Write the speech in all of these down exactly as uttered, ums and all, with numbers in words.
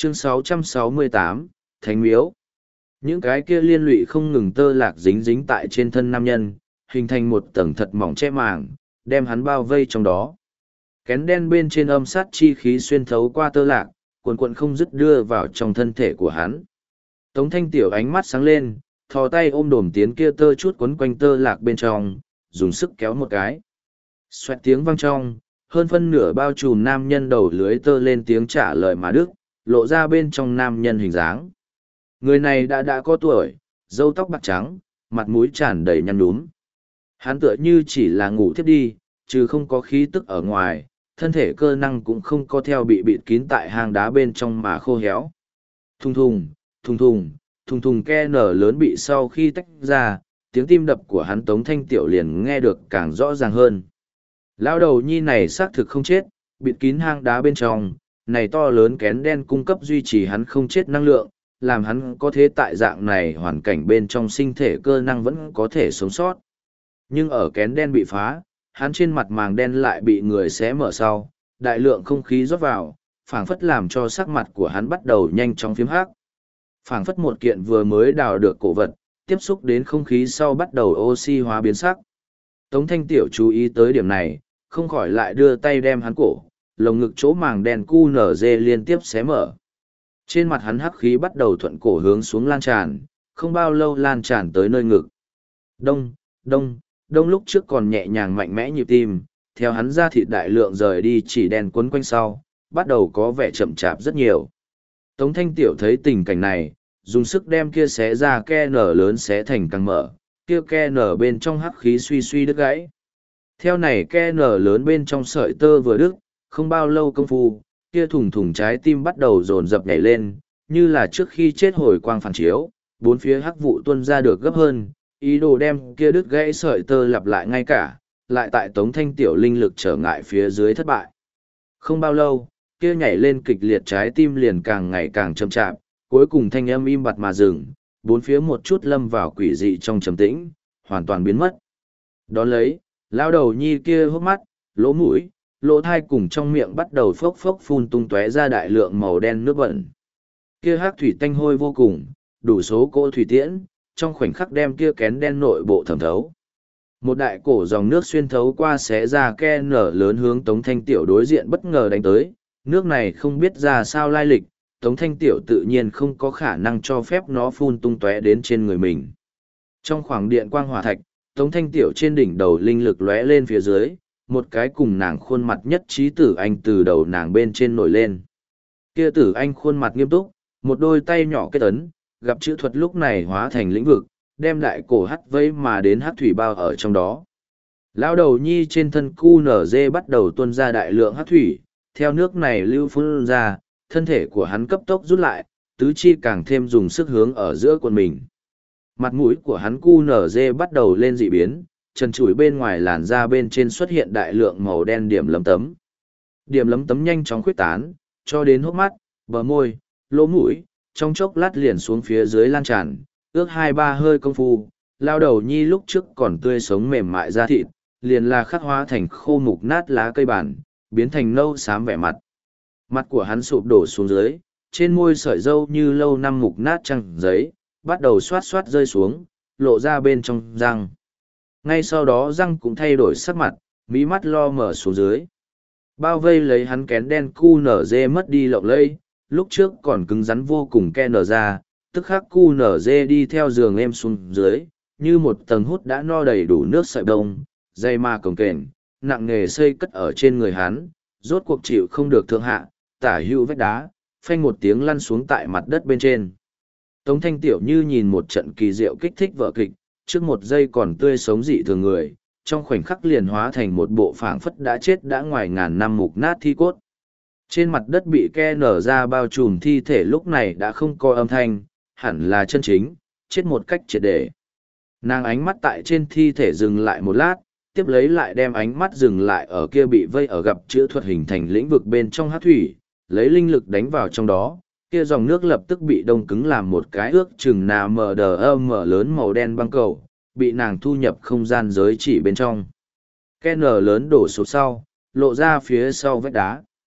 Chương sáu trăm sáu mươi tám, Thánh Miếu. Những cái kia liên lụy không ngừng tơ lạc dính dính tại trên thân nam nhân, hình thành một tầng thật mỏng che màng, đem hắn bao vây trong đó. Kén đen bên trên âm sát chi khí xuyên thấu qua tơ lạc, cuồn cuộn không dứt đưa vào trong thân thể của hắn. Tống Thanh Tiểu ánh mắt sáng lên, thò tay ôm đồm tiến kia tơ chút quấn quanh tơ lạc bên trong, dùng sức kéo một cái. Xoẹt tiếng vang trong, hơn phân nửa bao trùm nam nhân đầu lưới tơ lên tiếng trả lời mà đức, lộ ra bên trong nam nhân hình dáng. Người này đã đã có tuổi, râu tóc bạc trắng, mặt mũi tràn đầy nhăn nhúm. Hắn tựa như chỉ là ngủ thiếp đi, chứ không có khí tức ở ngoài, thân thể cơ năng cũng không có theo bị bịt kín tại hang đá bên trong mà khô héo. Thùng thùng, thùng thùng, thùng thùng ke nở lớn bị sau khi tách ra, tiếng tim đập của hắn Tống Thanh Tiểu liền nghe được càng rõ ràng hơn. Lão đầu nhi này xác thực không chết, bịt kín hang đá bên trong, này to lớn kén đen cung cấp duy trì hắn không chết năng lượng, làm hắn có thể tại dạng này hoàn cảnh bên trong sinh thể cơ năng vẫn có thể sống sót. Nhưng ở kén đen bị phá, hắn trên mặt màng đen lại bị người xé mở sau, đại lượng không khí rót vào, phảng phất làm cho sắc mặt của hắn bắt đầu nhanh chóng phiếm hắc. Phảng phất một kiện vừa mới đào được cổ vật, tiếp xúc đến không khí sau bắt đầu oxy hóa biến sắc. Tống Thanh Tiểu chú ý tới điểm này, không khỏi lại đưa tay đem hắn cổ, lồng ngực chỗ màng đen cu nở dê liên tiếp xé mở. Trên mặt hắn hắc khí bắt đầu thuận cổ hướng xuống lan tràn, không bao lâu lan tràn tới nơi ngực. Đông, đông, đông lúc trước còn nhẹ nhàng mạnh mẽ nhịp tim, theo hắn ra thịt đại lượng rời đi chỉ đen quấn quanh sau, bắt đầu có vẻ chậm chạp rất nhiều. Tống Thanh Tiểu thấy tình cảnh này, dùng sức đem kia xé ra ke nở lớn xé thành càng mở, kia ke nở bên trong hắc khí suy suy đứt gãy. Theo này ke nở lớn bên trong sợi tơ vừa đứt, không bao lâu công phu, kia thùng thùng trái tim bắt đầu dồn dập nhảy lên, như là trước khi chết hồi quang phản chiếu, bốn phía hắc vụ tuôn ra được gấp hơn, ý đồ đem kia đứt gãy sợi tơ lặp lại ngay cả, lại tại Tống Thanh Tiểu linh lực trở ngại phía dưới thất bại. Không bao lâu, kia nhảy lên kịch liệt trái tim liền càng ngày càng chậm chạp, cuối cùng thanh âm im bặt mà dừng, bốn phía một chút lâm vào quỷ dị trong trầm tĩnh, hoàn toàn biến mất. Đón lấy, lao đầu nhi kia hốc mắt, lỗ mũi, lỗ thai cùng trong miệng bắt đầu phốc phốc phun tung tóe ra đại lượng màu đen nước bẩn. Kia hắc thủy tanh hôi vô cùng, đủ số cỗ thủy tiễn, trong khoảnh khắc đem kia kén đen nội bộ thẩm thấu. Một đại cổ dòng nước xuyên thấu qua xé ra ke nở lớn hướng Tống Thanh Tiểu đối diện bất ngờ đánh tới, nước này không biết ra sao lai lịch, Tống Thanh Tiểu tự nhiên không có khả năng cho phép nó phun tung tóe đến trên người mình. Trong khoảng điện quang hỏa thạch, Tống Thanh Tiểu trên đỉnh đầu linh lực lóe lên phía dưới, một cái cùng nàng khuôn mặt nhất trí tử anh từ đầu nàng bên trên nổi lên. Kia tử anh khuôn mặt nghiêm túc, một đôi tay nhỏ kết ấn, gặp chữ thuật lúc này hóa thành lĩnh vực, đem đại cổ hắt vây mà đến hắc thủy bao ở trong đó. Lão đầu nhi trên thân cu nở dê bắt đầu tuôn ra đại lượng hắc thủy, theo nước này lưu phun ra, thân thể của hắn cấp tốc rút lại, tứ chi càng thêm dùng sức hướng ở giữa quần mình. Mặt mũi của hắn cu nở dê bắt đầu lên dị biến, trần trụi bên ngoài làn da bên trên xuất hiện đại lượng màu đen điểm lấm tấm. Điểm lấm tấm nhanh chóng khuếch tán, cho đến hốc mắt, bờ môi, lỗ mũi, trong chốc lát liền xuống phía dưới lan tràn, ước hai ba hơi công phu, lao đầu nhi lúc trước còn tươi sống mềm mại da thịt, liền là khắc hóa thành khô mục nát lá cây bản, biến thành nâu xám vẻ mặt. Mặt của hắn sụp đổ xuống dưới, trên môi sợi râu như lâu năm mục nát trăng giấy, bắt đầu xoát xoát rơi xuống, lộ ra bên trong răng. Ngay sau đó răng cũng thay đổi sắc mặt, mí mắt lo mở xuống dưới. Bao vây lấy hắn kén đen cu nở dê mất đi lộng lây, lúc trước còn cứng rắn vô cùng ke nở ra, tức khắc cu nở dê đi theo giường em xuống dưới, như một tầng hút đã no đầy đủ nước sợi bông, dây ma cồng kềnh, nặng nghề xây cất ở trên người hắn, rốt cuộc chịu không được thượng hạ, tả hữu vách đá, phanh một tiếng lăn xuống tại mặt đất bên trên. Tống Thanh Tiểu như nhìn một trận kỳ diệu kích thích vở kịch, trước một giây còn tươi sống dị thường người, trong khoảnh khắc liền hóa thành một bộ phảng phất đã chết đã ngoài ngàn năm mục nát thi cốt. Trên mặt đất bị ke nở ra bao trùm thi thể lúc này đã không có âm thanh, hẳn là chân chính, chết một cách triệt để. Nàng ánh mắt tại trên thi thể dừng lại một lát, tiếp lấy lại đem ánh mắt dừng lại ở kia bị vây ở gặp chữ thuật hình thành lĩnh vực bên trong hát thủy, lấy linh lực đánh vào trong đó, kia dòng nước lập tức bị đông cứng làm một cái ước chừng nà mờ đờ âm mở lớn màu đen băng cầu, bị nàng thu nhập không gian giới chỉ bên trong. Cái nở lớn đổ sụp sau, lộ ra phía sau vách đá.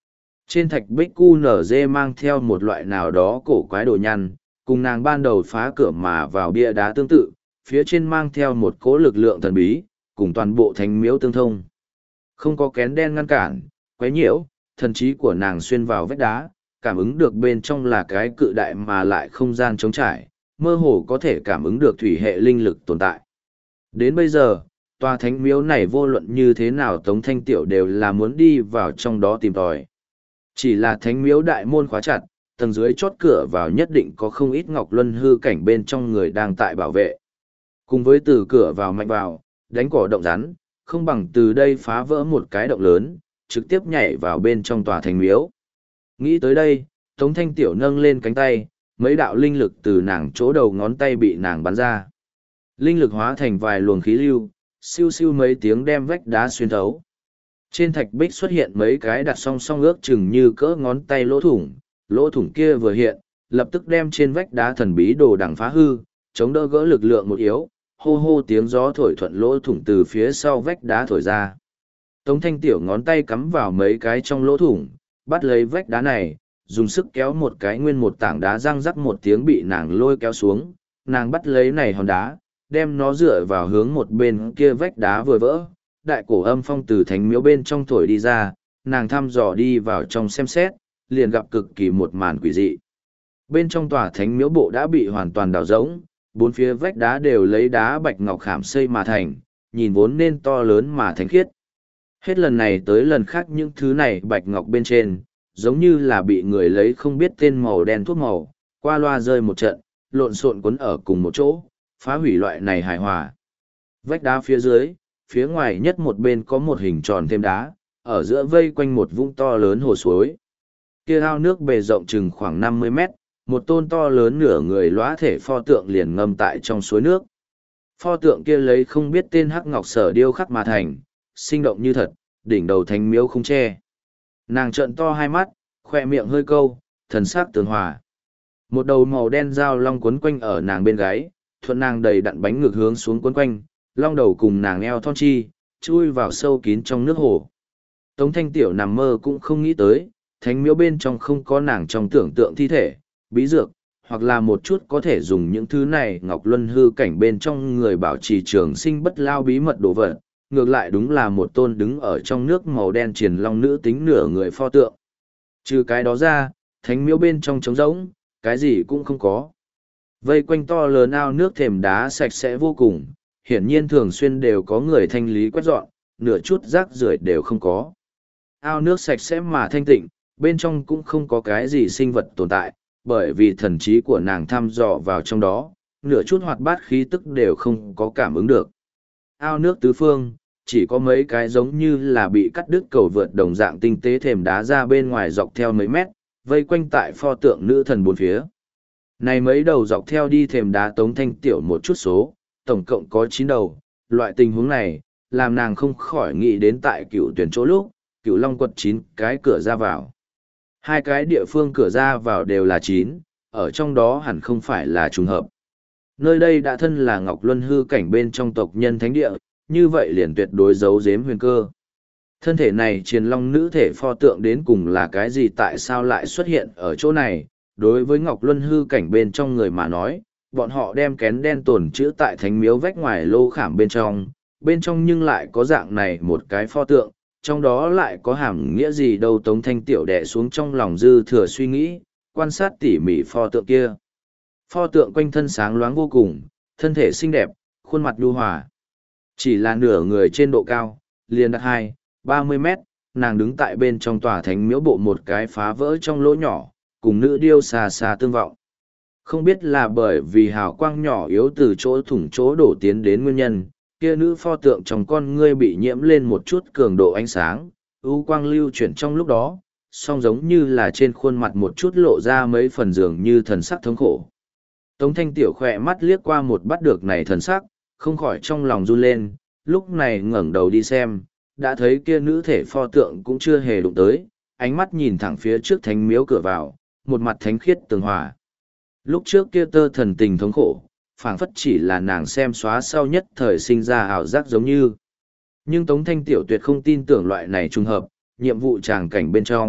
Trên thạch bích cu nở dê mang theo một loại nào đó cổ quái đồ nhăn, cùng nàng ban đầu phá cửa mà vào bia đá tương tự, phía trên mang theo một cỗ lực lượng thần bí, cùng toàn bộ thánh miếu tương thông. Không có kén đen ngăn cản, quấy nhiễu, thần trí của nàng xuyên vào vách đá, cảm ứng được bên trong là cái cự đại mà lại không gian trống trải, mơ hồ có thể cảm ứng được thủy hệ linh lực tồn tại. Đến bây giờ, tòa thánh miếu này vô luận như thế nào Tống Thanh Tiểu đều là muốn đi vào trong đó tìm tòi. Chỉ là thánh miếu đại môn khóa chặt, tầng dưới chốt cửa vào nhất định có không ít ngọc luân hư cảnh bên trong người đang tại bảo vệ. Cùng với từ cửa vào mạnh vào, đánh cỏ động rắn, không bằng từ đây phá vỡ một cái động lớn, trực tiếp nhảy vào bên trong tòa thánh miếu. Nghĩ tới đây, Tống Thanh Tiểu nâng lên cánh tay, mấy đạo linh lực từ nàng chỗ đầu ngón tay bị nàng bắn ra. Linh lực hóa thành vài luồng khí lưu, siêu siêu mấy tiếng đem vách đá xuyên thấu. Trên thạch bích xuất hiện mấy cái đặt song song ước chừng như cỡ ngón tay lỗ thủng, lỗ thủng kia vừa hiện, lập tức đem trên vách đá thần bí đồ đằng phá hư, chống đỡ gỡ lực lượng một yếu, hô hô tiếng gió thổi thuận lỗ thủng từ phía sau vách đá thổi ra. Tống Thanh Tiểu ngón tay cắm vào mấy cái trong lỗ thủng, bắt lấy vách đá này, dùng sức kéo một cái nguyên một tảng đá răng rắc một tiếng bị nàng lôi kéo xuống, nàng bắt lấy này hòn đá, đem nó dựa vào hướng một bên kia vách đá vừa vỡ, đại cổ âm phong từ thánh miếu bên trong thổi đi ra, nàng thăm dò đi vào trong xem xét, liền gặp cực kỳ một màn quỷ dị. Bên trong tòa thánh miếu bộ đã bị hoàn toàn đào rỗng, bốn phía vách đá đều lấy đá bạch ngọc khảm xây mà thành, nhìn vốn nên to lớn mà thánh khiết. Hết lần này tới lần khác những thứ này bạch ngọc bên trên, giống như là bị người lấy không biết tên màu đen thuốc màu, qua loa rơi một trận, lộn xộn quấn ở cùng một chỗ, phá hủy loại này hài hòa. Vách đá phía dưới, phía ngoài nhất một bên có một hình tròn thêm đá, ở giữa vây quanh một vũng to lớn hồ suối. Kia ao nước bề rộng chừng khoảng năm mươi mét, một tôn to lớn nửa người lóa thể pho tượng liền ngâm tại trong suối nước. Pho tượng kia lấy không biết tên hắc ngọc sở điêu khắc mà thành, sinh động như thật, đỉnh đầu thánh miếu không che. Nàng trợn to hai mắt, khoe miệng hơi câu, thần sắc tường hòa. Một đầu màu đen dao long quấn quanh ở nàng bên gáy, thuận nàng đầy đặn bánh ngược hướng xuống quấn quanh, long đầu cùng nàng eo thon chi, chui vào sâu kín trong nước hồ. Tống Thanh Tiểu nằm mơ cũng không nghĩ tới, thánh miếu bên trong không có nàng trong tưởng tượng thi thể, bí dược, hoặc là một chút có thể dùng những thứ này ngọc luân hư cảnh bên trong người bảo trì trường sinh bất lao bí mật đồ vật, ngược lại đúng là một tôn đứng ở trong nước màu đen triền long nữ tính nửa người pho tượng. Trừ cái đó ra, thánh miếu bên trong trống rỗng, cái gì cũng không có. Vây quanh to lớn ao nước thềm đá sạch sẽ vô cùng, hiển nhiên thường xuyên đều có người thanh lý quét dọn, nửa chút rác rưởi đều không có. Ao nước sạch sẽ mà thanh tịnh, bên trong cũng không có cái gì sinh vật tồn tại, bởi vì thần trí của nàng thăm dò vào trong đó, nửa chút hoạt bát khí tức đều không có cảm ứng được. Ao nước tứ phương, chỉ có mấy cái giống như là bị cắt đứt cầu vượt đồng dạng tinh tế thềm đá ra bên ngoài dọc theo mấy mét, vây quanh tại pho tượng nữ thần bốn phía. Này mấy đầu dọc theo đi thềm đá Tống Thanh Tiểu một chút số, tổng cộng có chín đầu, loại tình huống này, làm nàng không khỏi nghĩ đến tại cựu tuyển chỗ lúc, cựu long quật chín cái cửa ra vào. Hai cái địa phương cửa ra vào đều là chín, ở trong đó hẳn không phải là trùng hợp. Nơi đây đã thân là Ngọc Luân hư cảnh bên trong tộc nhân thánh địa, như vậy liền tuyệt đối giấu giếm huyền cơ. Thân thể này triền long nữ thể pho tượng đến cùng là cái gì, tại sao lại xuất hiện ở chỗ này? Đối với Ngọc Luân hư cảnh bên trong người mà nói, bọn họ đem kén đen tồn trữ tại thánh miếu vách ngoài lô khảm bên trong, bên trong nhưng lại có dạng này một cái pho tượng, trong đó lại có hàm nghĩa gì đâu. Tống Thanh Tiểu đè xuống trong lòng dư thừa suy nghĩ, quan sát tỉ mỉ pho tượng kia. Pho tượng quanh thân sáng loáng vô cùng, thân thể xinh đẹp, khuôn mặt nhu hòa. Chỉ là nửa người trên độ cao, liền đặt hai, ba mươi mét, nàng đứng tại bên trong tòa thánh miếu bộ một cái phá vỡ trong lỗ nhỏ, cùng nữ điêu xà xà tương vọng. Không biết là bởi vì hào quang nhỏ yếu từ chỗ thủng chỗ đổ tiến đến nguyên nhân, kia nữ pho tượng trong con ngươi bị nhiễm lên một chút cường độ ánh sáng, ưu quang lưu chuyển trong lúc đó, song giống như là trên khuôn mặt một chút lộ ra mấy phần dường như thần sắc thống khổ. Tống Thanh Tiểu khỏe mắt liếc qua một bắt được này thần sắc, không khỏi trong lòng run lên, lúc này ngẩng đầu đi xem, đã thấy kia nữ thể pho tượng cũng chưa hề đụng tới, ánh mắt nhìn thẳng phía trước thánh miếu cửa vào, một mặt thánh khiết tường hòa. Lúc trước kia tơ thần tình thống khổ, phảng phất chỉ là nàng xem xóa sau nhất thời sinh ra ảo giác giống như. Nhưng Tống Thanh Tiểu tuyệt không tin tưởng loại này trùng hợp, nhiệm vụ tràng cảnh bên trong,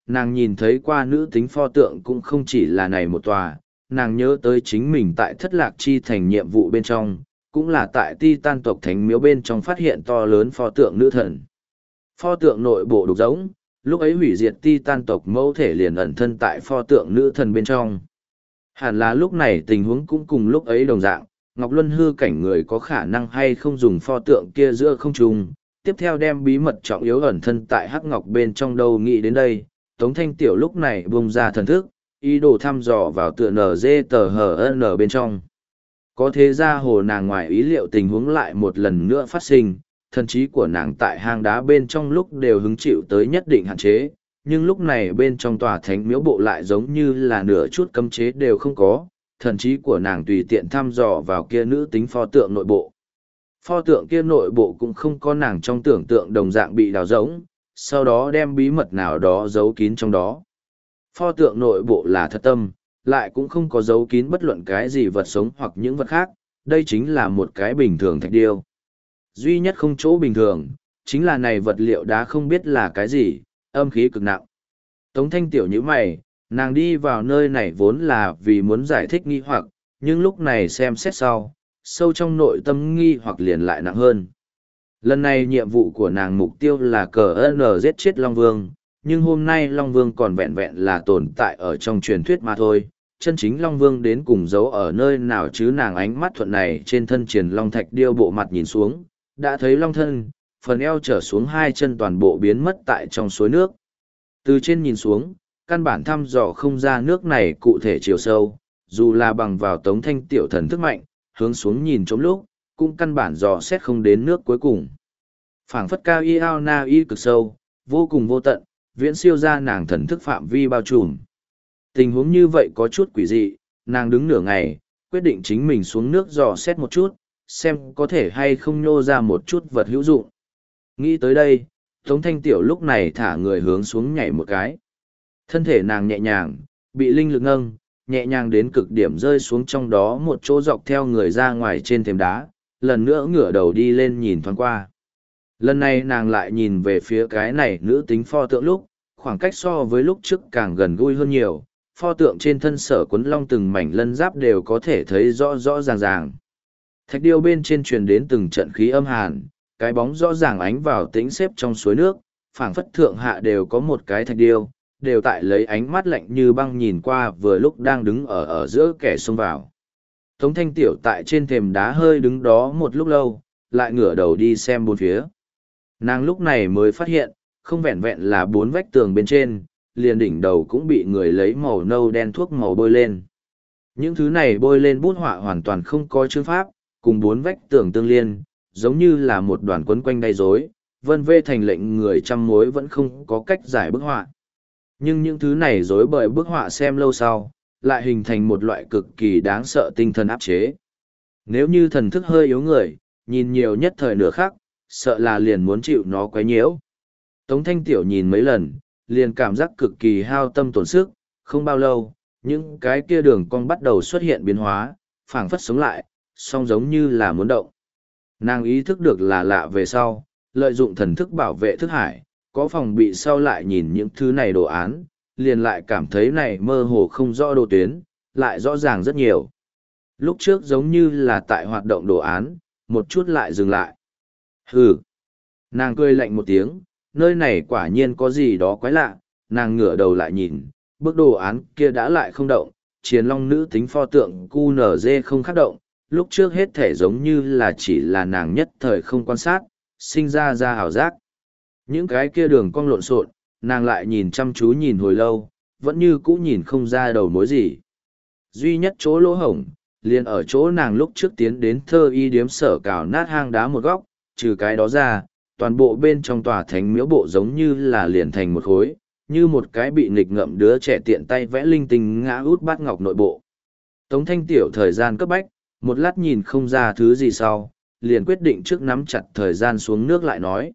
nàng nhìn thấy qua nữ tính pho tượng cũng không chỉ là này một tòa, nàng nhớ tới chính mình tại thất lạc chi thành nhiệm vụ bên trong, cũng là tại ti tan tộc thánh miếu bên trong phát hiện to lớn pho tượng nữ thần. Pho tượng nội bộ đục giống, lúc ấy hủy diệt ti tan tộc mẫu thể liền ẩn thân tại pho tượng nữ thần bên trong. Hẳn là lúc này tình huống cũng cùng lúc ấy đồng dạng, Ngọc Luân hư cảnh người có khả năng hay không dùng pho tượng kia giữa không trung, tiếp theo đem bí mật trọng yếu ẩn thân tại hắc ngọc bên trong đâu nghĩ đến đây, Tống Thanh Tiểu lúc này bung ra thần thức, ý đồ thăm dò vào tựa nờ dê tờ hờ n bên trong. Có thế ra hồ nàng ngoài ý liệu tình huống lại một lần nữa phát sinh, thần trí của nàng tại hang đá bên trong lúc đều hứng chịu tới nhất định hạn chế, nhưng lúc này bên trong tòa thánh miếu bộ lại giống như là nửa chút cấm chế đều không có, thần trí của nàng tùy tiện thăm dò vào kia nữ tính pho tượng nội bộ. Pho tượng kia nội bộ cũng không có nàng trong tưởng tượng đồng dạng bị đào rỗng, sau đó đem bí mật nào đó giấu kín trong đó. Pho tượng nội bộ là thật tâm, lại cũng không có giấu kín bất luận cái gì vật sống hoặc những vật khác, đây chính là một cái bình thường thạch điêu. Duy nhất không chỗ bình thường, chính là này vật liệu đá không biết là cái gì, âm khí cực nặng. Tống Thanh Tiểu như mày, nàng đi vào nơi này vốn là vì muốn giải thích nghi hoặc, nhưng lúc này xem xét sau, sâu trong nội tâm nghi hoặc liền lại nặng hơn. Lần này nhiệm vụ của nàng mục tiêu là cờ N giết chết Long Vương, nhưng hôm nay Long Vương còn vẹn vẹn là tồn tại ở trong truyền thuyết mà thôi. Chân chính Long Vương đến cùng giấu ở nơi nào chứ nàng ánh mắt thuận này trên thân triển Long Thạch điêu bộ mặt nhìn xuống, đã thấy Long thân, phần eo trở xuống hai chân toàn bộ biến mất tại trong suối nước. Từ trên nhìn xuống, căn bản thăm dò không ra nước này cụ thể chiều sâu, dù là bằng vào Tống Thanh Tiểu thần thức mạnh, hướng xuống nhìn trống lúc, cũng căn bản dò xét không đến nước cuối cùng. Phảng phất cao y ao na y cực sâu, vô cùng vô tận, viễn siêu ra nàng thần thức phạm vi bao trùm. Tình huống như vậy có chút quỷ dị, nàng đứng nửa ngày, quyết định chính mình xuống nước dò xét một chút, xem có thể hay không nhô ra một chút vật hữu dụng. Nghĩ tới đây, Tống Thanh Tiểu lúc này thả người hướng xuống nhảy một cái. Thân thể nàng nhẹ nhàng, bị linh lực nâng, nhẹ nhàng đến cực điểm rơi xuống trong đó một chỗ dọc theo người ra ngoài trên thềm đá, lần nữa ngửa đầu đi lên nhìn thoáng qua. Lần này nàng lại nhìn về phía cái này nữ tính pho tượng lúc, khoảng cách so với lúc trước càng gần gũi hơn nhiều, pho tượng trên thân sở quấn long từng mảnh lân giáp đều có thể thấy rõ rõ ràng ràng. Thạch điêu bên trên truyền đến từng trận khí âm hàn, cái bóng rõ ràng ánh vào tĩnh xếp trong suối nước, phảng phất thượng hạ đều có một cái thạch điêu, đều tại lấy ánh mắt lạnh như băng nhìn qua vừa lúc đang đứng ở ở giữa kẻ xông vào. Tống Thanh Tiểu tại trên thềm đá hơi đứng đó một lúc lâu, lại ngửa đầu đi xem bốn phía. Nàng lúc này mới phát hiện, không vẹn vẹn là bốn vách tường bên trên, liền đỉnh đầu cũng bị người lấy màu nâu đen thuốc màu bôi lên. Những thứ này bôi lên bút họa hoàn toàn không có chương pháp, cùng bốn vách tường tương liên, giống như là một đoàn quấn quanh đay rối, vân vê thành lệnh người trăm mối vẫn không có cách giải bức họa. Nhưng những thứ này rối bời bức họa xem lâu sau, lại hình thành một loại cực kỳ đáng sợ tinh thần áp chế. Nếu như thần thức hơi yếu người, nhìn nhiều nhất thời nửa khắc, sợ là liền muốn chịu nó quấy nhiễu. Tống Thanh Tiểu nhìn mấy lần, liền cảm giác cực kỳ hao tâm tổn sức, không bao lâu, những cái kia đường cong bắt đầu xuất hiện biến hóa, phảng phất sống lại, song giống như là muốn động. Nàng ý thức được là lạ về sau, lợi dụng thần thức bảo vệ thức hải, có phòng bị sau lại nhìn những thứ này đồ án, liền lại cảm thấy này mơ hồ không rõ đồ tuyến, lại rõ ràng rất nhiều. Lúc trước giống như là tại hoạt động đồ án, một chút lại dừng lại. Hừ! Nàng cười lạnh một tiếng, nơi này quả nhiên có gì đó quái lạ, nàng ngửa đầu lại nhìn, bức đồ án kia đã lại không động, chiến long nữ tính pho tượng cu nở dê không khác động, lúc trước hết thể giống như là chỉ là nàng nhất thời không quan sát, sinh ra ra hào giác. Những cái kia đường cong lộn xộn, nàng lại nhìn chăm chú nhìn hồi lâu, vẫn như cũ nhìn không ra đầu mối gì. Duy nhất chỗ lỗ hổng, liền ở chỗ nàng lúc trước tiến đến thơ y điếm sở cào nát hang đá một góc, trừ cái đó ra, toàn bộ bên trong tòa thánh miếu bộ giống như là liền thành một khối, như một cái bị nghịch ngợm đứa trẻ tiện tay vẽ linh tinh ngã út bát ngọc nội bộ. Tống Thanh Tiểu thời gian cấp bách, một lát nhìn không ra thứ gì sau, liền quyết định trước nắm chặt thời gian xuống nước lại nói.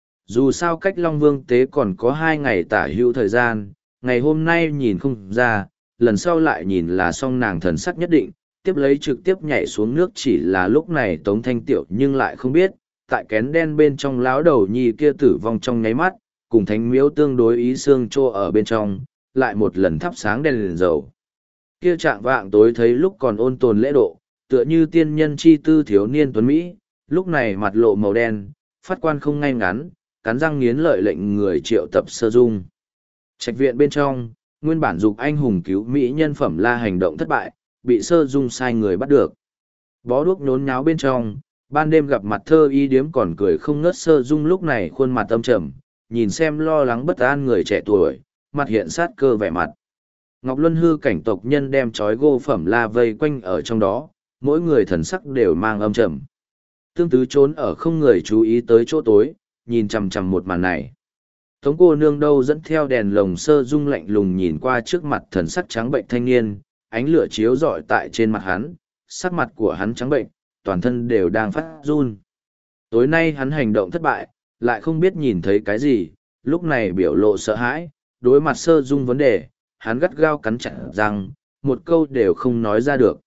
Dù sao cách Long Vương tế còn có hai ngày tả hữu thời gian, ngày hôm nay nhìn không ra, lần sau lại nhìn là xong nàng thần sắc nhất định, tiếp lấy trực tiếp nhảy xuống nước chỉ là lúc này Tống Thanh Tiểu nhưng lại không biết, tại kén đen bên trong láo đầu nhi kia tử vong trong nháy mắt, cùng thánh miếu tương đối ý xương trô ở bên trong, lại một lần thắp sáng đèn liền dầu. Kia trạng vạng tối thấy lúc còn ôn tồn lễ độ, tựa như tiên nhân chi tư thiếu niên tuấn Mỹ, lúc này mặt lộ màu đen, phát quan không ngay ngắn, cắn răng nghiến lợi lệnh người triệu tập Sơ Dung. Trạch viện bên trong, nguyên bản dục anh hùng cứu Mỹ nhân phẩm la hành động thất bại, bị Sơ Dung sai người bắt được. Bó đuốc nhốn nháo bên trong, ban đêm gặp mặt thơ y điếm còn cười không ngớt. Sơ Dung lúc này khuôn mặt âm trầm, nhìn xem lo lắng bất an người trẻ tuổi, mặt hiện sát cơ vẻ mặt. Ngọc Luân hư cảnh tộc nhân đem trói gô phẩm la vây quanh ở trong đó, mỗi người thần sắc đều mang âm trầm. Tương tứ trốn ở không người chú ý tới chỗ tối, nhìn chằm chằm một màn này. Tống cô nương đâu dẫn theo đèn lồng. Sơ Dung lạnh lùng nhìn qua trước mặt thần sắc trắng bệnh thanh niên, ánh lửa chiếu rọi tại trên mặt hắn, sắc mặt của hắn trắng bệnh, toàn thân đều đang phát run. Tối nay hắn hành động thất bại, lại không biết nhìn thấy cái gì, lúc này biểu lộ sợ hãi, đối mặt Sơ Dung vấn đề, hắn gắt gao cắn chặt răng, một câu đều không nói ra được.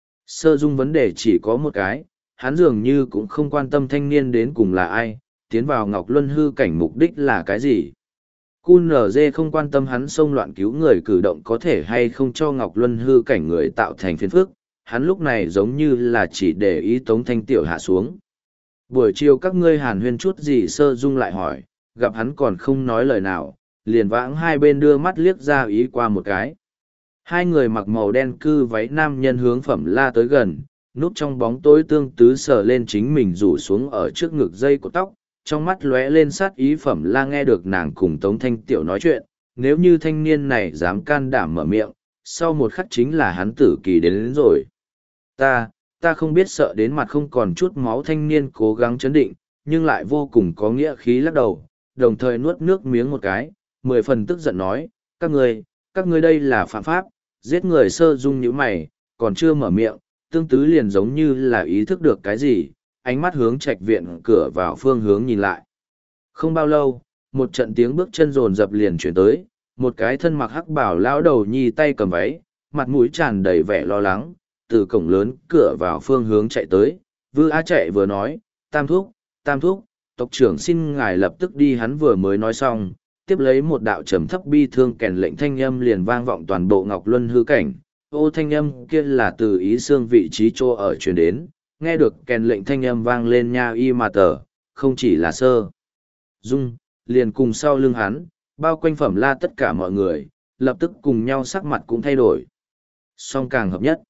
Sơ Dung vấn đề chỉ có một cái, hắn dường như cũng không quan tâm thanh niên đến cùng là ai, tiến vào Ngọc Luân hư cảnh mục đích là cái gì. Cu nở dê không quan tâm hắn xông loạn cứu người cử động có thể hay không cho Ngọc Luân hư cảnh người tạo thành phiền phức, hắn lúc này giống như là chỉ để ý Tống Thanh Tiểu hạ xuống. Buổi chiều các ngươi hàn huyên chút gì? Sơ Dung lại hỏi, gặp hắn còn không nói lời nào, liền vãng hai bên đưa mắt liếc ra ý qua một cái. Hai người mặc màu đen cư váy nam nhân hướng phẩm la tới gần, núp trong bóng tối. Tương tứ sờ lên chính mình rủ xuống ở trước ngực dây của tóc, trong mắt lóe lên sát ý. Phẩm la nghe được nàng cùng Tống Thanh Tiểu nói chuyện, nếu như thanh niên này dám can đảm mở miệng, sau một khắc chính là hắn tử kỳ đến, đến rồi. Ta, ta không biết. Sợ đến mặt không còn chút máu thanh niên cố gắng chấn định, nhưng lại vô cùng có nghĩa khí lắc đầu, đồng thời nuốt nước miếng một cái, mười phần tức giận nói, các ngươi, các ngươi đây là phạm pháp, giết người. Sơ Dung nhíu mày, còn chưa mở miệng, Tương tứ liền giống như là ý thức được cái gì, ánh mắt hướng trạch viện cửa vào phương hướng nhìn lại. Không bao lâu, một trận tiếng bước chân rồn rập liền chuyển tới, một cái thân mặc hắc bảo lão đầu nhi tay cầm váy, mặt mũi tràn đầy vẻ lo lắng, từ cổng lớn cửa vào phương hướng chạy tới, vừa á chạy vừa nói, tam thúc, tam thúc, tộc trưởng xin ngài lập tức đi. Hắn vừa mới nói xong, tiếp lấy một đạo trầm thấp bi thương kèn lệnh thanh âm liền vang vọng toàn bộ Ngọc Luân hư cảnh. Ô thanh âm kia là từ ý xương vị trí chỗ ở truyền đến, nghe được kèn lệnh thanh âm vang lên nha y mà tờ, không chỉ là Sơ Dung, liền cùng sau lưng hắn, bao quanh phẩm la tất cả mọi người, lập tức cùng nhau sắc mặt cũng thay đổi. Song càng hợp nhất.